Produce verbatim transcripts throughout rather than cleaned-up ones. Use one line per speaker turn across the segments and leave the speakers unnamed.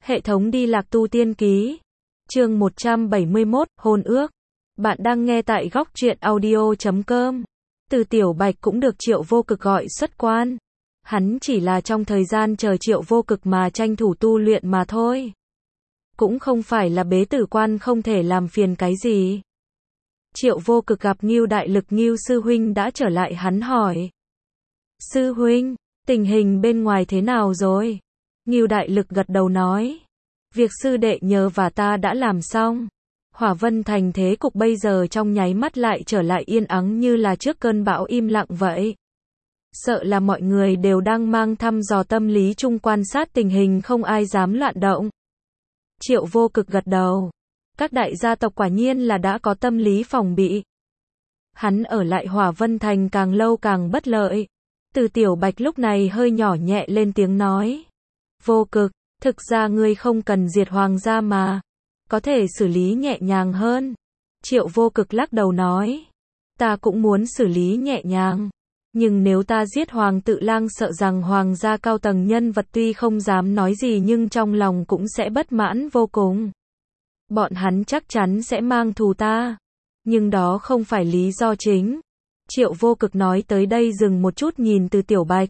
Hệ thống đi lạc tu tiên ký. Chương một trăm bảy mươi mốt, hôn ước. Bạn đang nghe tại góc truyện audio chấm com. Từ Tiểu Bạch cũng được Triệu Vô Cực gọi xuất quan. Hắn chỉ là trong thời gian chờ Triệu Vô Cực mà tranh thủ tu luyện mà thôi. Cũng không phải là bế tử quan không thể làm phiền cái gì. Triệu Vô Cực gặp Ngưu Đại Lực Ngưu sư huynh đã trở lại, hắn hỏi. Sư huynh, tình hình bên ngoài thế nào rồi? Ngưu Đại Lực gật đầu nói. Việc sư đệ nhờ và ta đã làm xong. Hỏa Vân Thành thế cục bây giờ trong nháy mắt lại trở lại yên ắng như là trước cơn bão im lặng vậy. Sợ là mọi người đều đang mang thăm dò tâm lý chung quan sát tình hình, không ai dám loạn động. Triệu Vô Cực gật đầu. Các đại gia tộc quả nhiên là đã có tâm lý phòng bị. Hắn ở lại Hỏa Vân Thành càng lâu càng bất lợi. Từ Tiểu Bạch lúc này hơi nhỏ nhẹ lên tiếng nói. Vô Cực, thực ra ngươi không cần diệt hoàng gia mà. Có thể xử lý nhẹ nhàng hơn. Triệu Vô Cực lắc đầu nói. Ta cũng muốn xử lý nhẹ nhàng. Nhưng nếu ta giết Hoàng Tự Lang, sợ rằng hoàng gia cao tầng nhân vật tuy không dám nói gì nhưng trong lòng cũng sẽ bất mãn vô cùng. Bọn hắn chắc chắn sẽ mang thù ta. Nhưng đó không phải lý do chính. Triệu Vô Cực nói tới đây dừng một chút nhìn Từ Tiểu Bạch.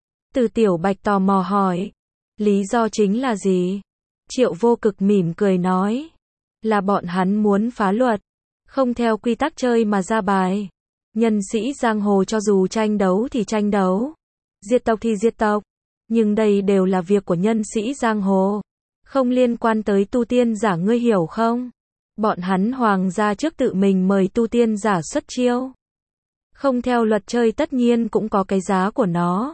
Từ Tiểu Bạch tò mò hỏi. Lý do chính là gì? Triệu Vô Cực mỉm cười nói. Là bọn hắn muốn phá luật. Không theo quy tắc chơi mà ra bài. Nhân sĩ giang hồ cho dù tranh đấu thì tranh đấu. Diệt tộc thì diệt tộc. Nhưng đây đều là việc của nhân sĩ giang hồ. Không liên quan tới tu tiên giả, ngươi hiểu không? Bọn hắn hoàng gia trước tự mình mời tu tiên giả xuất chiêu. Không theo luật chơi tất nhiên cũng có cái giá của nó.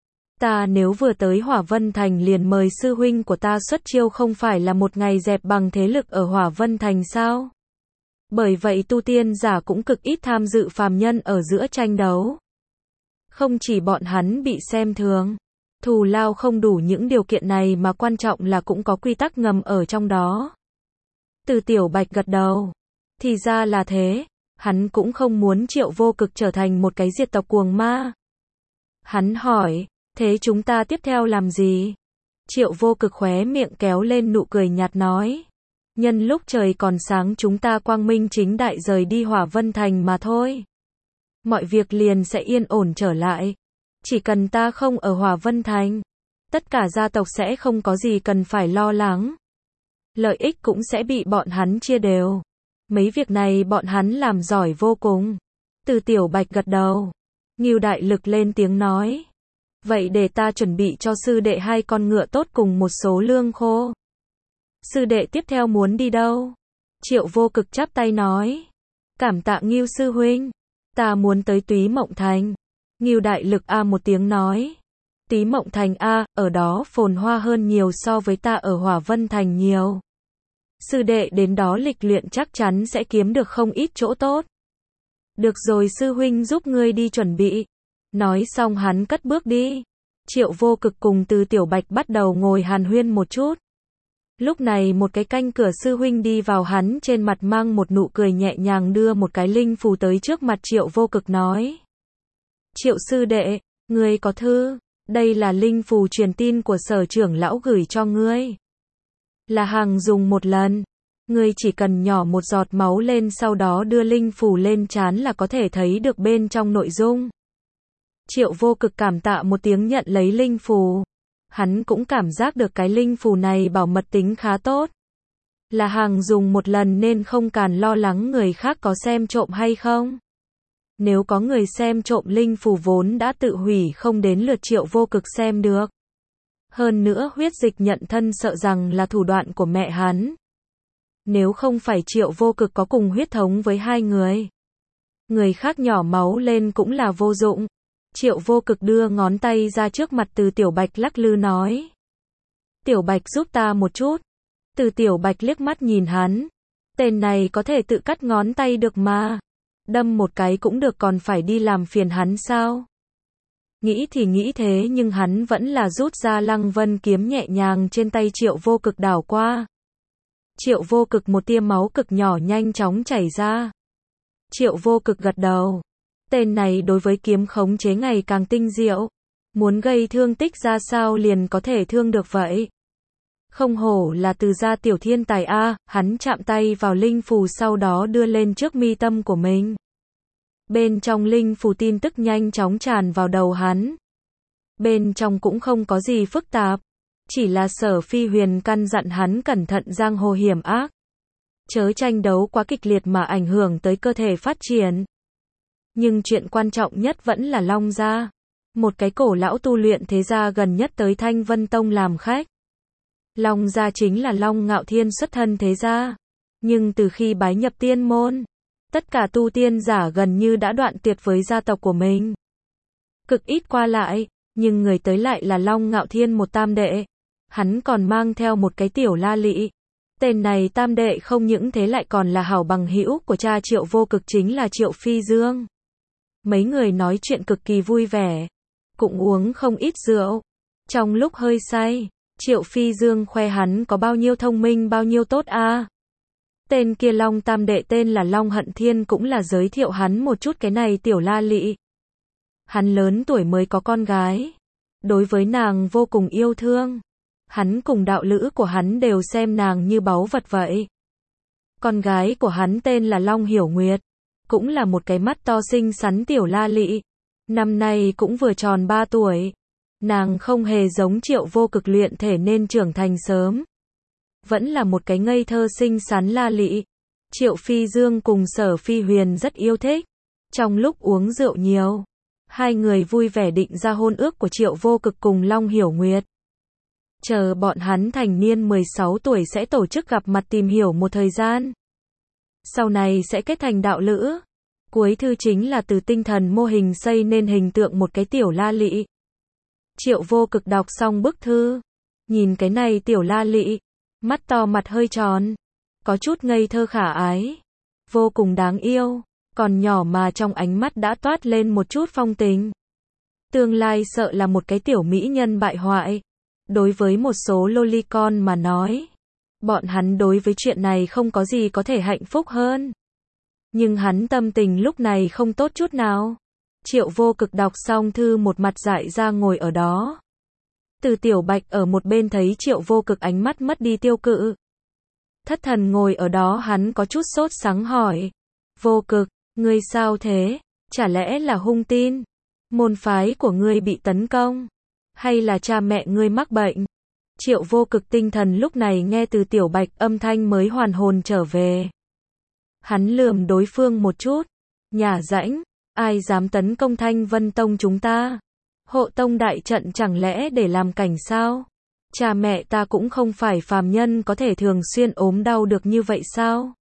Ta nếu vừa tới Hỏa Vân Thành liền mời sư huynh của ta xuất chiêu, không phải là một ngày dẹp bằng thế lực ở Hỏa Vân Thành sao? Bởi vậy tu tiên giả cũng cực ít tham dự phàm nhân ở giữa tranh đấu. Không chỉ bọn hắn bị xem thường, thù lao không đủ những điều kiện này mà quan trọng là cũng có quy tắc ngầm ở trong đó. Từ Tiểu Bạch gật đầu. Thì ra là thế, hắn cũng không muốn Triệu Vô Cực trở thành một cái diệt tộc cuồng ma. Hắn hỏi, thế chúng ta tiếp theo làm gì? Triệu Vô Cực khóe miệng kéo lên nụ cười nhạt nói. Nhân lúc trời còn sáng chúng ta quang minh chính đại rời đi Hỏa Vân Thành mà thôi. Mọi việc liền sẽ yên ổn trở lại. Chỉ cần ta không ở Hỏa Vân Thành, tất cả gia tộc sẽ không có gì cần phải lo lắng. Lợi ích cũng sẽ bị bọn hắn chia đều. Mấy việc này bọn hắn làm giỏi vô cùng. Từ Tiểu Bạch gật đầu. Ngưu Đại Lực lên tiếng nói. Vậy để ta chuẩn bị cho sư đệ hai con ngựa tốt cùng một số lương khô. Sư đệ tiếp theo muốn đi đâu? Triệu Vô Cực chắp tay nói. Cảm tạ Ngưu sư huynh. Ta muốn tới Túy Mộng Thành. Ngưu Đại Lực a một tiếng nói. Túy Mộng Thành a, ở đó phồn hoa hơn nhiều so với ta ở Hỏa Vân Thành nhiều. Sư đệ đến đó lịch luyện chắc chắn sẽ kiếm được không ít chỗ tốt. Được rồi, sư huynh giúp ngươi đi chuẩn bị. Nói xong hắn cất bước đi. Triệu Vô Cực cùng Từ Tiểu Bạch bắt đầu ngồi hàn huyên một chút. Lúc này một cái canh cửa sư huynh đi vào, hắn trên mặt mang một nụ cười nhẹ nhàng đưa một cái linh phù tới trước mặt Triệu Vô Cực nói. Triệu sư đệ, ngươi có thư, đây là linh phù truyền tin của Sở trưởng lão gửi cho ngươi. Là hàng dùng một lần, ngươi chỉ cần nhỏ một giọt máu lên sau đó đưa linh phù lên trán là có thể thấy được bên trong nội dung. Triệu Vô Cực cảm tạ một tiếng nhận lấy linh phù. Hắn cũng cảm giác được cái linh phù này bảo mật tính khá tốt. Là hàng dùng một lần nên không cần lo lắng người khác có xem trộm hay không. Nếu có người xem trộm linh phù vốn đã tự hủy, không đến lượt Triệu Vô Cực xem được. Hơn nữa huyết dịch nhận thân sợ rằng là thủ đoạn của mẹ hắn. Nếu không phải Triệu Vô Cực có cùng huyết thống với hai người, người khác nhỏ máu lên cũng là vô dụng. Triệu Vô Cực đưa ngón tay ra trước mặt Từ Tiểu Bạch lắc lư nói. Tiểu Bạch giúp ta một chút. Từ Tiểu Bạch liếc mắt nhìn hắn. Tên này có thể tự cắt ngón tay được mà. Đâm một cái cũng được, còn phải đi làm phiền hắn sao? Nghĩ thì nghĩ thế nhưng hắn vẫn là rút ra Lăng Vân kiếm nhẹ nhàng trên tay Triệu Vô Cực đảo qua. Triệu Vô Cực một tia máu cực nhỏ nhanh chóng chảy ra. Triệu Vô Cực gật đầu. Tên này đối với kiếm khống chế ngày càng tinh diệu. Muốn gây thương tích ra sao liền có thể thương được vậy. Không hổ là Từ gia tiểu thiên tài a, hắn chạm tay vào linh phù sau đó đưa lên trước mi tâm của mình. Bên trong linh phù tin tức nhanh chóng tràn vào đầu hắn. Bên trong cũng không có gì phức tạp, chỉ là Sở Phi Huyền căn dặn hắn cẩn thận giang hồ hiểm ác. Chớ tranh đấu quá kịch liệt mà ảnh hưởng tới cơ thể phát triển. Nhưng chuyện quan trọng nhất vẫn là Long gia. Một cái cổ lão tu luyện thế gia gần nhất tới Thanh Vân Tông làm khách. Long gia chính là Long Ngạo Thiên xuất thân thế gia. Nhưng từ khi bái nhập tiên môn, tất cả tu tiên giả gần như đã đoạn tuyệt với gia tộc của mình. Cực ít qua lại, nhưng người tới lại là Long Ngạo Thiên một tam đệ. Hắn còn mang theo một cái tiểu la lị. Tên này tam đệ không những thế lại còn là hảo bằng hữu của cha Triệu Vô Cực chính là Triệu Phi Dương. Mấy người nói chuyện cực kỳ vui vẻ, cũng uống không ít rượu. Trong lúc hơi say, Triệu Phi Dương khoe hắn có bao nhiêu thông minh bao nhiêu tốt a. À. Tên kia Long tam đệ tên là Long Hận Thiên cũng là giới thiệu hắn một chút cái này tiểu la lị. Hắn lớn tuổi mới có con gái, đối với nàng vô cùng yêu thương. Hắn cùng đạo lữ của hắn đều xem nàng như báu vật vậy. Con gái của hắn tên là Long Hiểu Nguyệt, cũng là một cái mắt to xinh xắn tiểu la lị. Năm nay cũng vừa tròn ba tuổi. Nàng không hề giống Triệu Vô Cực luyện thể nên trưởng thành sớm. Vẫn là một cái ngây thơ xinh xắn la lị. Triệu Phi Dương cùng Sở Phi Huyền rất yêu thích. Trong lúc uống rượu nhiều, hai người vui vẻ định ra hôn ước của Triệu Vô Cực cùng Long Hiểu Nguyệt. Chờ bọn hắn thành niên mười sáu tuổi sẽ tổ chức gặp mặt tìm hiểu một thời gian. Sau này sẽ kết thành đạo lữ. Cuối thư chính là từ tinh thần mô hình xây nên hình tượng một cái tiểu la lị. Triệu Vô Cực đọc xong bức thư, nhìn cái này tiểu la lị, mắt to mặt hơi tròn, có chút ngây thơ khả ái, vô cùng đáng yêu, còn nhỏ mà trong ánh mắt đã toát lên một chút phong tình. Tương lai sợ là một cái tiểu mỹ nhân bại hoại. Đối với một số lolicon mà nói, bọn hắn đối với chuyện này không có gì có thể hạnh phúc hơn. Nhưng hắn tâm tình lúc này không tốt chút nào. Triệu Vô Cực đọc xong thư một mặt dại ra ngồi ở đó. Từ Tiểu Bạch ở một bên thấy Triệu Vô Cực ánh mắt mất đi tiêu cự. Thất thần ngồi ở đó hắn có chút sốt sắng hỏi. Vô Cực, ngươi sao thế? Chả lẽ là hung tin? Môn phái của ngươi bị tấn công? Hay là cha mẹ ngươi mắc bệnh? Triệu Vô Cực tinh thần lúc này nghe từ Tiểu Bạch âm thanh mới hoàn hồn trở về. Hắn lườm đối phương một chút. Nhả rãnh, ai dám tấn công Thanh Vân Tông chúng ta? Hộ tông đại trận chẳng lẽ để làm cảnh sao? Cha mẹ ta cũng không phải phàm nhân có thể thường xuyên ốm đau được như vậy sao?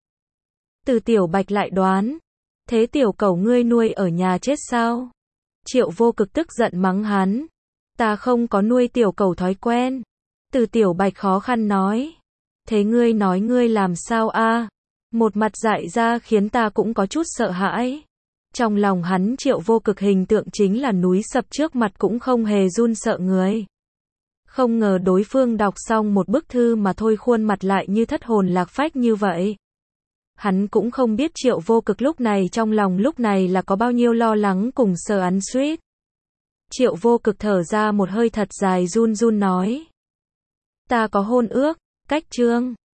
Từ Tiểu Bạch lại đoán. Thế tiểu cẩu ngươi nuôi ở nhà chết sao? Triệu Vô Cực tức giận mắng hắn. Ta không có nuôi tiểu cẩu thói quen. Từ Tiểu Bạch khó khăn nói. Thế ngươi nói ngươi làm sao a? À? Một mặt dại ra khiến ta cũng có chút sợ hãi. Trong lòng hắn Triệu Vô Cực hình tượng chính là núi sập trước mặt cũng không hề run sợ người. Không ngờ đối phương đọc xong một bức thư mà thôi khuôn mặt lại như thất hồn lạc phách như vậy. Hắn cũng không biết Triệu Vô Cực lúc này trong lòng lúc này là có bao nhiêu lo lắng cùng sợ ăn suýt. Triệu Vô Cực thở ra một hơi thật dài run run nói. Ta có hôn ước, cách chương.